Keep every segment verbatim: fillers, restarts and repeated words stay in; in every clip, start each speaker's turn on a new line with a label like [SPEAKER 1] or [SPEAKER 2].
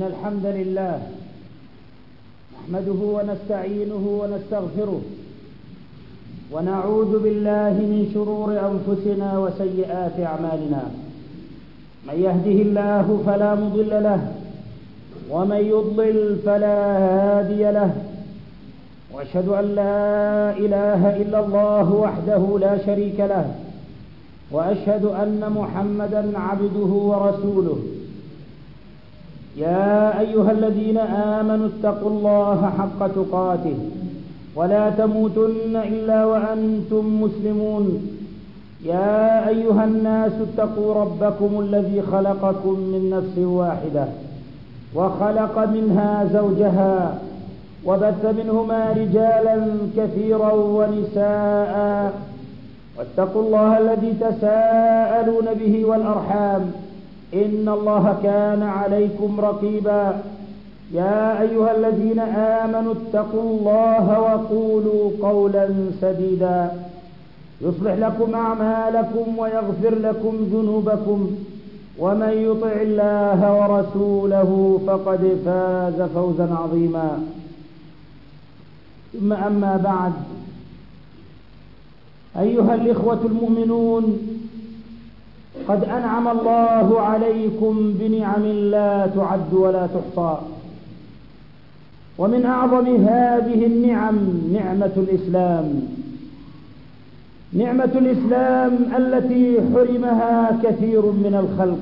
[SPEAKER 1] إن الحمد لله نحمده ونستعينه ونستغفره ونعوذ بالله من شرور أنفسنا وسيئات أعمالنا. من يهده الله فلا مضل له ومن يضلل فلا هادي له، وأشهد أن لا إله إلا الله وحده لا شريك له، وأشهد أن محمدا عبده ورسوله. يا أيها الذين آمنوا اتقوا الله حق تقاته ولا تموتن إلا وأنتم مسلمون. يا أيها الناس اتقوا ربكم الذي خلقكم من نفس واحدة وخلق منها زوجها وبث منهما رجالا كثيرا ونساء، واتقوا الله الذي تساءلون به والأرحام إن الله كان عليكم رقيبا. يا أيها الذين آمنوا اتقوا الله وقولوا قولا سديدا يصلح لكم أعمالكم ويغفر لكم ذنوبكم، ومن يطع الله ورسوله فقد فاز فوزا عظيما. ثم أما بعد، أيها الإخوة المؤمنون، قد أنعم الله عليكم بنعم لا تعد ولا تحصى، ومن أعظم هذه النعم نعمة الإسلام، نعمة الإسلام التي حرمها كثير من الخلق.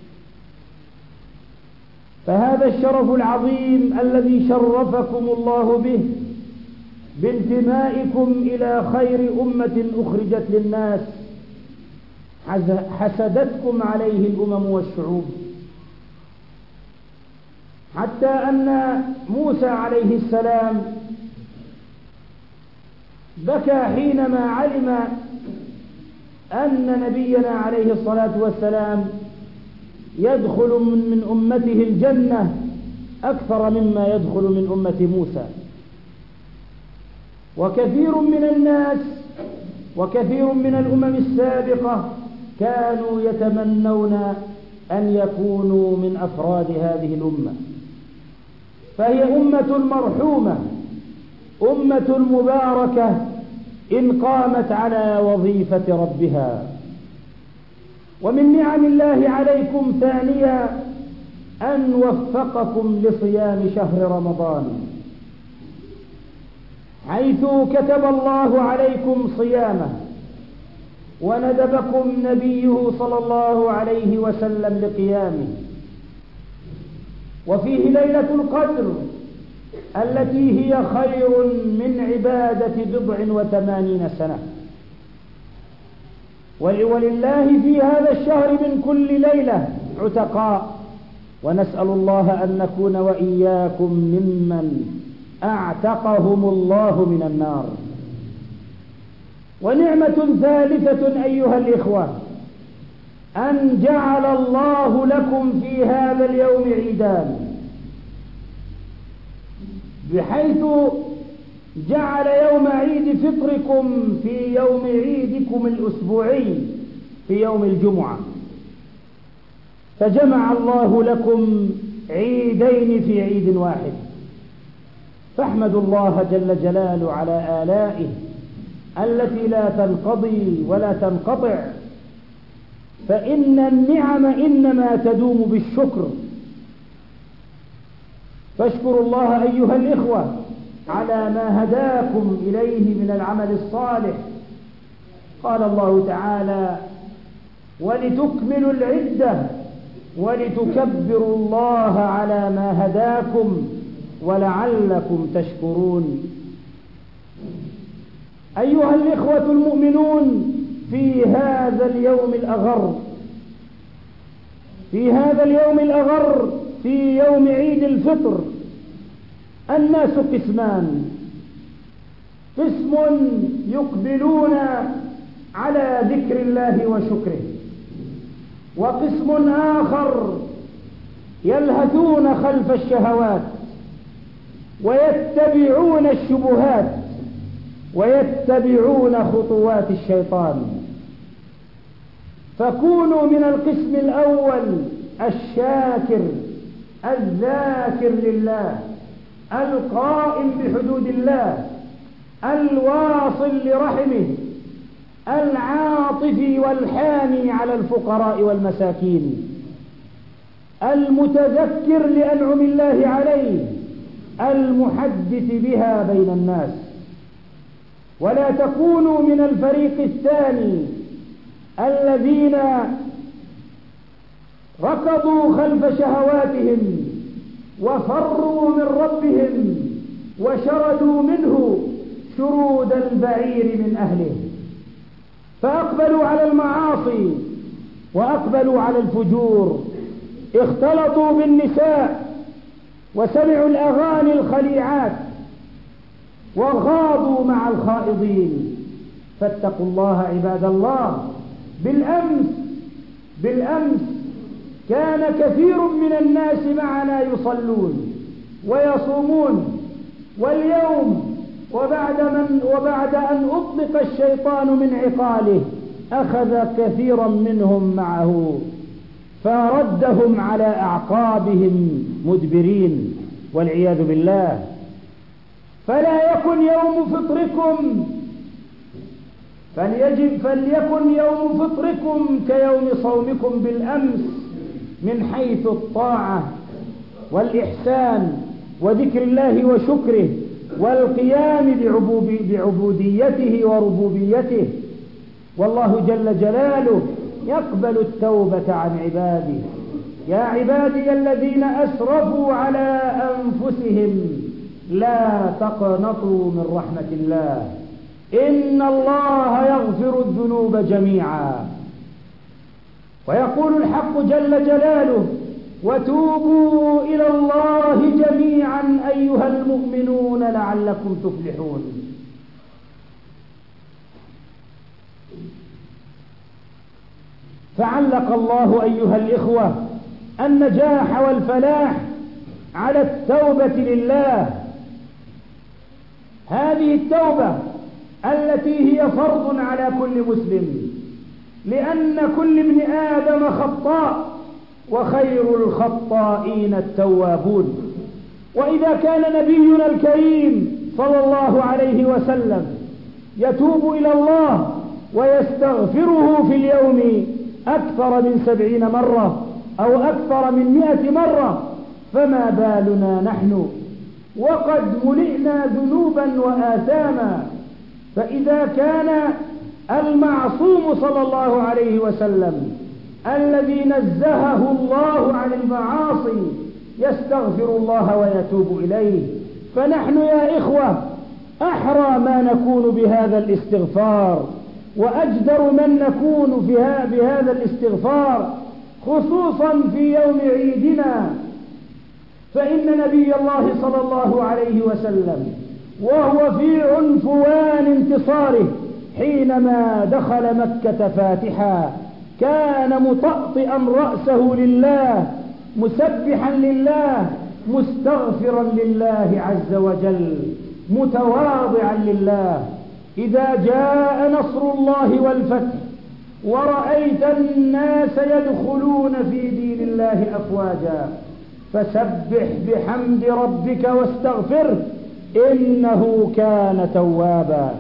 [SPEAKER 1] فهذا الشرف العظيم الذي شرفكم الله به بانتمائكم إلى خير أمة أخرجت للناس حسدتكم عليه الأمم والشعوب، حتى أن موسى عليه السلام بكى حينما علم أن نبينا عليه الصلاة والسلام يدخل من أمته الجنة أكثر مما يدخل من أمة موسى. وكثير من الناس وكثير من الأمم السابقة كانوا يتمنون أن يكونوا من أفراد هذه الأمة، فهي أمة مرحومة، أمة مباركة إن قامت على وظيفة ربها. ومن نعم الله عليكم ثانيا أن وفقكم لصيام شهر رمضان، حيث كتب الله عليكم صيامه وندبكم نبيه صلى الله عليه وسلم لقيامه. وفيه ليلة القدر التي هي خير من عبادة بضع وثمانين سنة، ولله في هذا الشهر من كل ليلة عتقاء، ونسأل الله أن نكون وإياكم ممن أعتقهم الله من النار. ونعمة ثالثة أيها الإخوة أن جعل الله لكم في هذا اليوم عيدان، بحيث جعل يوم عيد فطركم في يوم عيدكم الأسبوعي في يوم الجمعة، فجمع الله لكم عيدين في عيد واحد. فاحمدوا الله جل جلاله على آلائه التي لا تنقضي ولا تنقطع، فإن النعم إنما تدوم بالشكر. فاشكروا الله أيها الإخوة على ما هداكم إليه من العمل الصالح. قال الله تعالى: ولتكملوا العدة ولتكبروا الله على ما هداكم ولعلكم تشكرون. أيها الإخوة المؤمنون، في هذا اليوم الأغر في هذا اليوم الأغر في يوم عيد الفطر الناس قسمان: قسم يقبلون على ذكر الله وشكره، وقسم آخر يلهثون خلف الشهوات ويتبعون الشبهات ويتبعون خطوات الشيطان. فكونوا من القسم الأول الشاكر الذاكر لله، القائم بحدود الله، الواصل لرحمه، العاطف والحاني على الفقراء والمساكين، المتذكر لأنعم الله عليه، المحدث بها بين الناس. ولا تكونوا من الفريق الثاني الذين ركضوا خلف شهواتهم وفروا من ربهم وشردوا منه شرود البعير من أهله، فأقبلوا على المعاصي وأقبلوا على الفجور، اختلطوا بالنساء وسمعوا الأغاني الخليعات وغاضوا مع الخائضين. فاتقوا الله عباد الله. بالأمس بالأمس كان كثير من الناس معنا يصلون ويصومون، واليوم وبعد, من وبعد أن أطلق الشيطان من عقاله أخذ كثيرا منهم معه فردهم على أعقابهم مدبرين والعياذ بالله. فلا يكن يوم فطركم فليجب فليكن يوم فطركم كيوم صومكم بالأمس من حيث الطاعة والإحسان وذكر الله وشكره والقيام بعبوديته وربوبيته. والله جل جلاله يقبل التوبة عن عباده. يا عبادي الذين أسرفوا على أنفسهم لا تقنطوا من رحمة الله، إن الله يغفر الذنوب جميعا. ويقول الحق جل جلاله: وتوبوا إلى الله جميعا أيها المؤمنون لعلكم تفلحون. فعلق الله أيها الإخوة النجاح والفلاح على التوبة لله. هذه التوبة التي هي فرض على كل مسلم، لأن كل ابن آدم خطاء وخير الخطائين التوابون. وإذا كان نبينا الكريم صلى الله عليه وسلم يتوب إلى الله ويستغفره في اليوم أكثر من سبعين مرة أو أكثر من مئة مرة، فما بالنا نحن وقد ملئنا ذنوبا وآثاما. فإذا كان المعصوم صلى الله عليه وسلم الذي نزهه الله عن المعاصي يستغفر الله ويتوب إليه، فنحن يا إخوة أحرى ما نكون بهذا الاستغفار وأجدر من نكون بهذا الاستغفار، خصوصا في يوم عيدنا. فإن نبي الله صلى الله عليه وسلم وهو في عنفوان انتصاره حينما دخل مكة فاتحا كان مطأطئا رأسه لله، مسبحا لله، مستغفرا لله عز وجل، متواضعا لله. إذا جاء نصر الله والفتح ورأيت الناس يدخلون في دين الله أفواجا فسبح بحمد ربك واستغفره إنه كان توابا.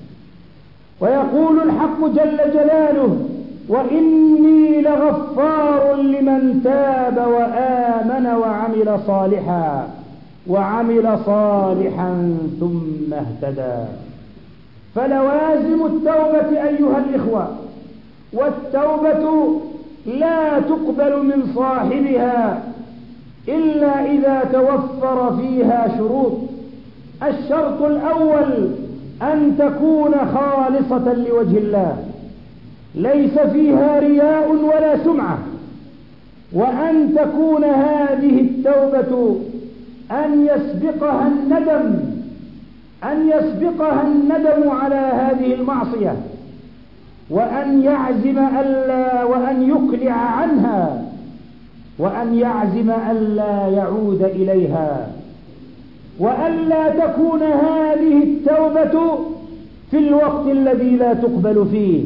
[SPEAKER 1] ويقول الحق جل جلاله: وإني لغفار لمن تاب وآمن وعمل صالحا وعمل صالحا ثم اهتدى. فلوازم التوبة أيها الإخوة، والتوبة لا تقبل من صاحبها إلا إذا توفر فيها شروط. الشرط الأول أن تكون خالصة لوجه الله ليس فيها رياء ولا سمعة، وأن تكون هذه التوبة أن يسبقها الندم أن يسبقها الندم على هذه المعصية، وأن يعزم ألا وأن يقلع عنها، وأن يعزم ألا يعود إليها، وألا تكون هذه التوبة في الوقت الذي لا تقبل فيه.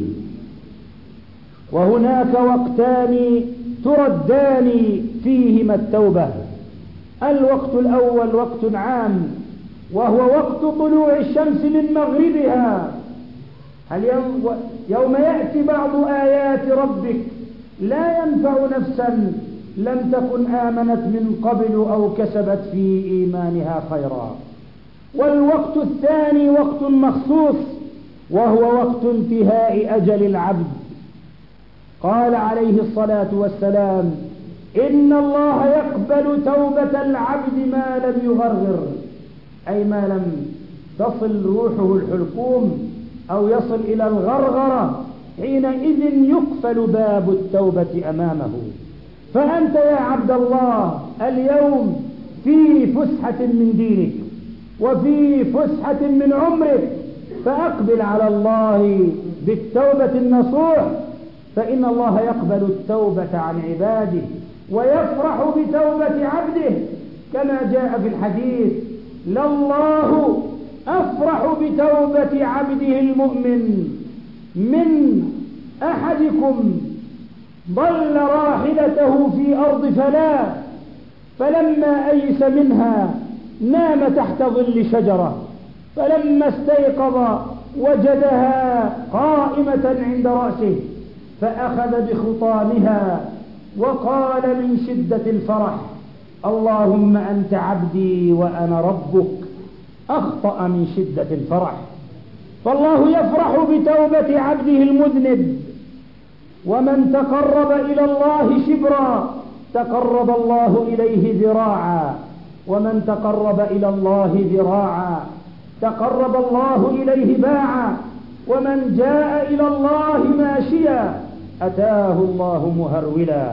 [SPEAKER 1] وهناك وقتان تردان فيهما التوبة: الوقت الأول وقت عام، وهو وقت طلوع الشمس من مغربها. هل يوم يأتي بعض آيات ربك لا ينفع نفسا لم تكن آمنت من قبل أو كسبت في إيمانها خيرا. والوقت الثاني وقت مخصوص، وهو وقت انتهاء أجل العبد. قال عليه الصلاة والسلام: إن الله يقبل توبة العبد ما لم يغرغر، أي ما لم تصل روحه الحلقوم أو يصل إلى الغرغرة، حينئذ يقفل باب التوبة أمامه. فأنت يا عبد الله اليوم في فسحة من دينك وفي فسحة من عمرك، فأقبل على الله بالتوبة النصوح، فإن الله يقبل التوبة عن عباده ويفرح بتوبة عبده، كما جاء في الحديث: لله أفرح بتوبة عبده المؤمن من أحدكم ضل راحلته في أرض فلاة، فلما أيس منها نام تحت ظل شجرة، فلما استيقظ وجدها قائمة عند رأسه، فأخذ بخطامها وقال من شدة الفرح: اللهم أنت عبدي وأنا ربك. أخطأ من شدة الفرح. فالله يفرح بتوبة عبده المذنب. ومن تقرب إلى الله شبرا تقرب الله إليه ذراعا، ومن تقرب إلى الله ذراعا تقرب الله إليه باعا، ومن جاء إلى الله ماشيا أتاه الله مهرولا.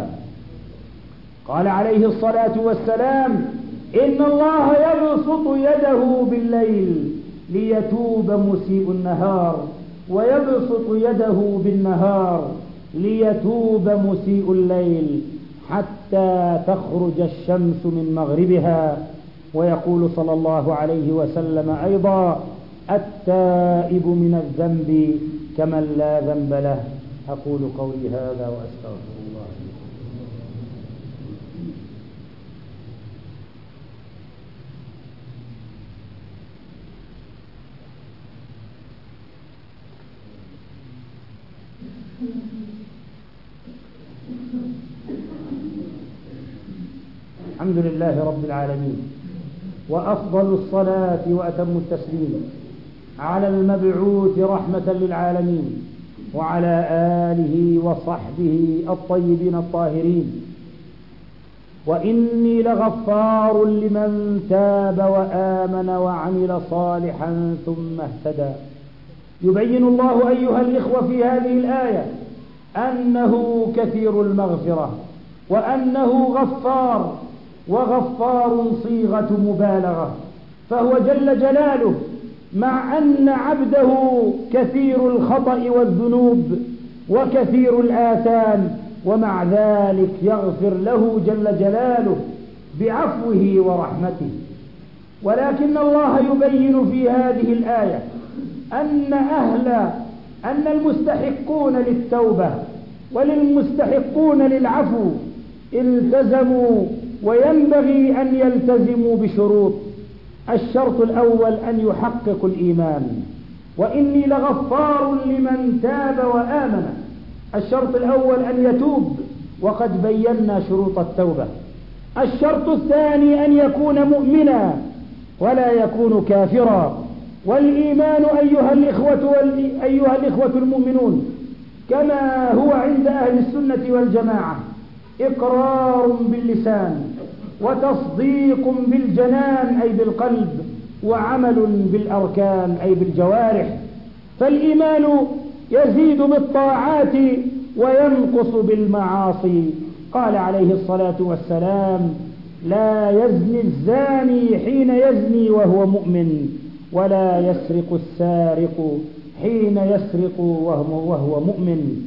[SPEAKER 1] قال عليه الصلاة والسلام: إن الله يبسط يده بالليل ليتوب مسيء النهار، ويبسط يده بالنهار ليتوب مسيء الليل، حتى تخرج الشمس من مغربها. ويقول صلى الله عليه وسلم أيضا: التائب من الذنب كمن لا ذنب له. أقول قولي هذا وأستغفر الله. الحمد لله رب العالمين، وأفضل الصلاة وأتم التسليم على المبعوث رحمة للعالمين، وعلى آله وصحبه الطيبين الطاهرين. وإني لغفار لمن تاب وآمن وعمل صالحا ثم اهتدى. يبين الله أيها الإخوة في هذه الآية أنه كثير المغفرة، وأنه غفار، وغفار صيغة مبالغة، فهو جل جلاله مع أن عبده كثير الخطأ والذنوب وكثير الآثام، ومع ذلك يغفر له جل جلاله بعفوه ورحمته. ولكن الله يبين في هذه الآية أن أهل أن المستحقون للتوبة وللمستحقون للعفو التزموا، وينبغي أن يلتزموا بشروط. الشرط الأول أن يحققوا الإيمان، وإني لغفار لمن تاب وآمن. الشرط الأول أن يتوب، وقد بينا شروط التوبة. الشرط الثاني أن يكون مؤمنا ولا يكون كافرا. والإيمان أيها الإخوة, أيها الإخوة المؤمنون كما هو عند أهل السنة والجماعة إقرار باللسان، وتصديق بالجنان أي بالقلب، وعمل بالأركان أي بالجوارح. فالإيمان يزيد بالطاعات وينقص بالمعاصي. قال عليه الصلاة والسلام: لا يزني الزاني حين يزني وهو مؤمن، ولا يسرق السارق حين يسرق وهو مؤمن.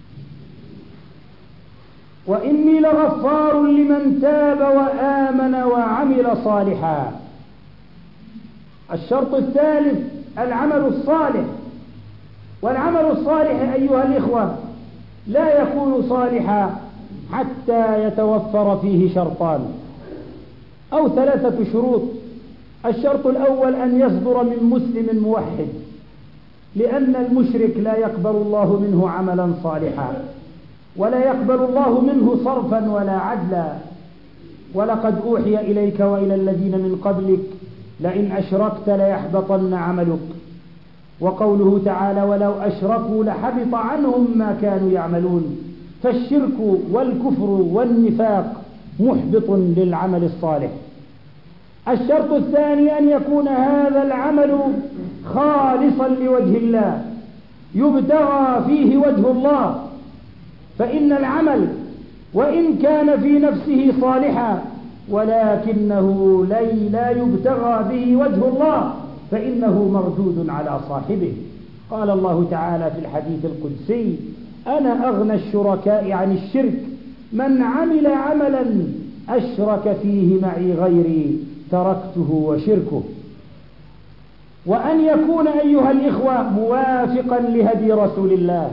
[SPEAKER 1] وإني لغفار لمن تاب وآمن وعمل صالحا. الشرط الثالث العمل الصالح. والعمل الصالح أيها الإخوة لا يكون صالحا حتى يتوفر فيه شرطان. أو ثلاثة شروط. الشرط الأول أن يصدر من مسلم موحد، لأن المشرك لا يقبل الله منه عملا صالحا، ولا يقبل الله منه صرفا ولا عدلا. ولقد أوحي إليك وإلى الذين من قبلك لئن أشركت ليحبطن عملك. وقوله تعالى ولو أشركوا لحبط عنهم ما كانوا يعملون. فالشرك والكفر والنفاق محبط للعمل الصالح. الشرط الثاني أن يكون هذا العمل خالصا لوجه الله، يبتغى فيه وجه الله. فإن العمل وإن كان في نفسه صالحا ولكنه لا يبتغى به وجه الله فإنه مردود على صاحبه. قال الله تعالى في الحديث القدسي أنا أغنى الشركاء عن الشرك، من عمل عملا أشرك فيه معي غيري تركته وشركه. وأن يكون أيها الإخوة موافقا لهدي رسول الله.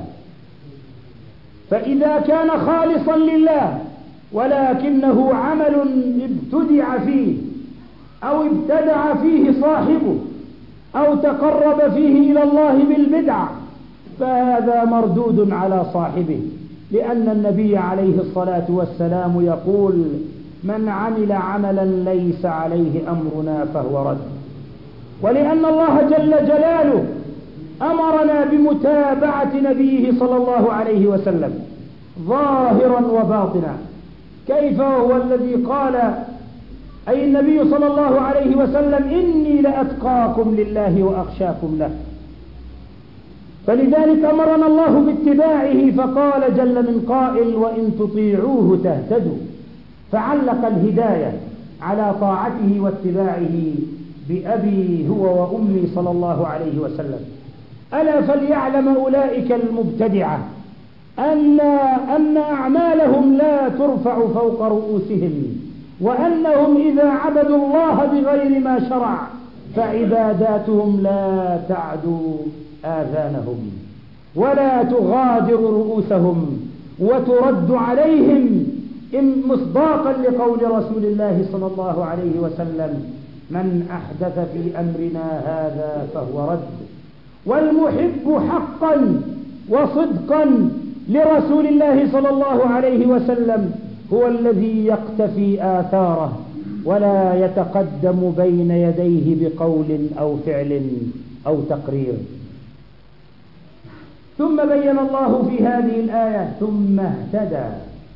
[SPEAKER 1] فإذا كان خالصا لله ولكنه عمل ابتدع فيه أو ابتدع فيه صاحبه أو تقرب فيه إلى الله بالبدع فهذا مردود على صاحبه، لأن النبي عليه الصلاة والسلام يقول من عمل عملا ليس عليه أمرنا فهو رد. ولأن الله جل جلاله أمرنا بمتابعة نبيه صلى الله عليه وسلم ظاهرا وباطنا. كيف وهو الذي قال أي النبي صلى الله عليه وسلم إني لأتقاكم لله وأخشاكم له. فلذلك أمرنا الله باتباعه، فقال جل من قائل وإن تطيعوه تهتدوا، فعلق الهداية على طاعته واتباعه بأبي هو وأمي صلى الله عليه وسلم. ألا فليعلم أولئك المبتدعة أن, أن أعمالهم لا ترفع فوق رؤوسهم، وأنهم إذا عبدوا الله بغير ما شرع فعباداتهم لا تعدو آذانهم ولا تغادر رؤوسهم وترد عليهم مصداقا لقول رسول الله صلى الله عليه وسلم من أحدث في أمرنا هذا فهو رد. والمحب حقا وصدقا لرسول الله صلى الله عليه وسلم هو الذي يقتفي آثاره ولا يتقدم بين يديه بقول أو فعل أو تقرير. ثم بين الله في هذه الآية ثم اهتدى،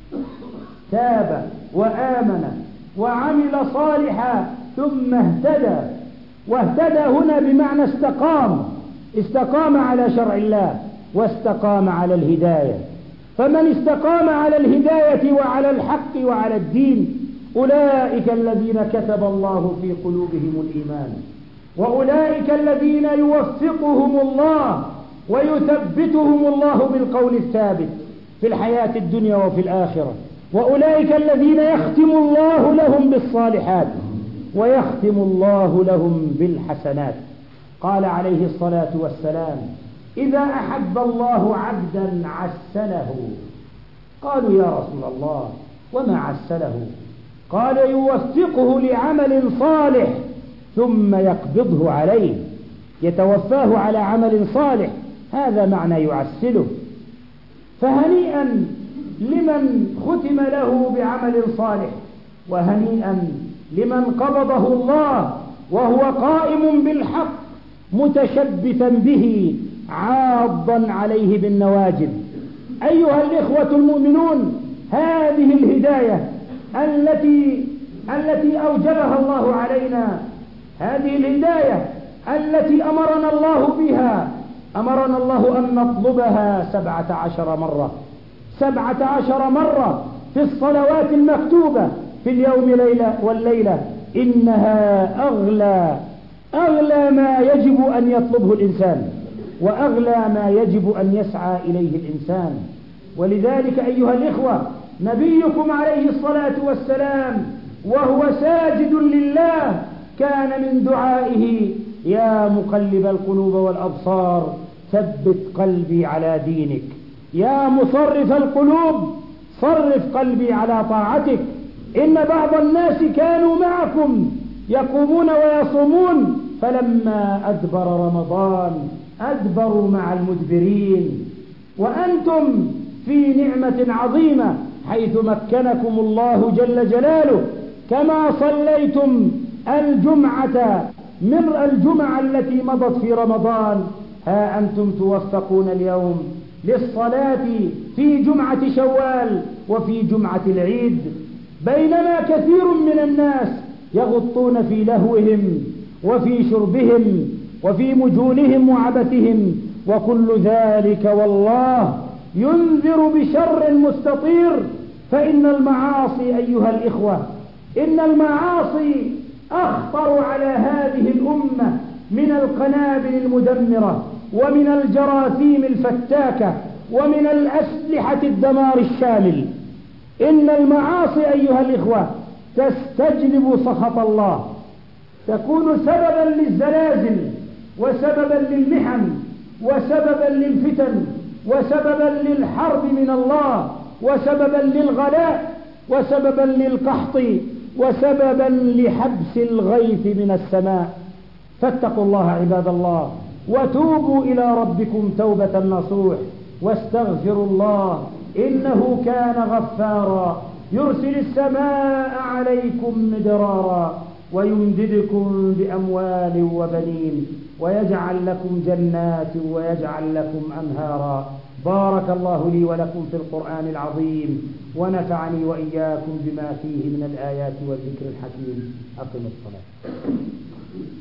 [SPEAKER 1] تاب وآمن وعمل صالحا ثم اهتدى. واهتدى هنا بمعنى استقام، استقام على شرع الله واستقام على الهداية. فمن استقام على الهداية وعلى الحق وعلى الدين أولئك الذين كتب الله في قلوبهم الإيمان، وأولئك الذين يوفقهم الله ويثبتهم الله بالقول الثابت في الحياة الدنيا وفي الآخرة، وأولئك الذين يختم الله لهم بالصالحات ويختم الله لهم بالحسنات. قال عليه الصلاة والسلام إذا أحب الله عبدا عسله. قالوا يا رسول الله وما عسله؟ قال يوفقه لعمل صالح ثم يقبضه عليه، يتوفاه على عمل صالح، هذا معنى يعسله. فهنيئا لمن ختم له بعمل صالح، وهنيئا لمن قبضه الله وهو قائم بالحق متشبثا به عاضا عليه بالنواجذ. أيها الإخوة المؤمنون، هذه الهداية التي التي أوجبها الله علينا، هذه الهداية التي أمرنا الله بها، أمرنا الله أن نطلبها سبعة عشر مرة سبعة عشر مرة في الصلوات المكتوبة في اليوم ليلة والليلة. إنها أغلى أغلى ما يجب أن يطلبه الإنسان، وأغلى ما يجب أن يسعى إليه الإنسان. ولذلك أيها الإخوة نبيكم عليه الصلاة والسلام وهو ساجد لله كان من دعائه يا مقلب القلوب والأبصار ثبت قلبي على دينك، يا مصرف القلوب صرف قلبي على طاعتك. إن بعض الناس كانوا معكم يقومون ويصومون فلما أدبر رمضان أدبروا مع المدبرين، وأنتم في نعمة عظيمة حيث مكنكم الله جل جلاله، كما صليتم الجمعة من الجمعة التي مضت في رمضان، ها أنتم توفقون اليوم للصلاة في جمعة شوال وفي جمعة العيد، بينما كثير من الناس يغطون في لهوهم وفي شربهم وفي مجونهم وعبثهم، وكل ذلك والله ينذر بشر مستطير. فإن المعاصي أيها الإخوة، إن المعاصي أخطر على هذه الأمة من القنابل المدمرة ومن الجراثيم الفتاكة ومن الأسلحة الدمار الشامل. إن المعاصي أيها الإخوة تستجلب سخط الله، تكون سببا للزلازل وسببا للمحن وسببا للفتن وسببا للحرب من الله وسببا للغلاء وسببا للقحط وسببا لحبس الغيث من السماء. فاتقوا الله عباد الله، وتوبوا إلى ربكم توبة نصوح، واستغفروا الله إنه كان غفارا، يرسل السماء عليكم مدرارا ويمددكم بأموال وبنين ويجعل لكم جنات ويجعل لكم أنهارا. بارك الله لي ولكم في القرآن العظيم، ونفعني وإياكم بما فيه من الآيات والذكر الحكيم. أقم الصلاة.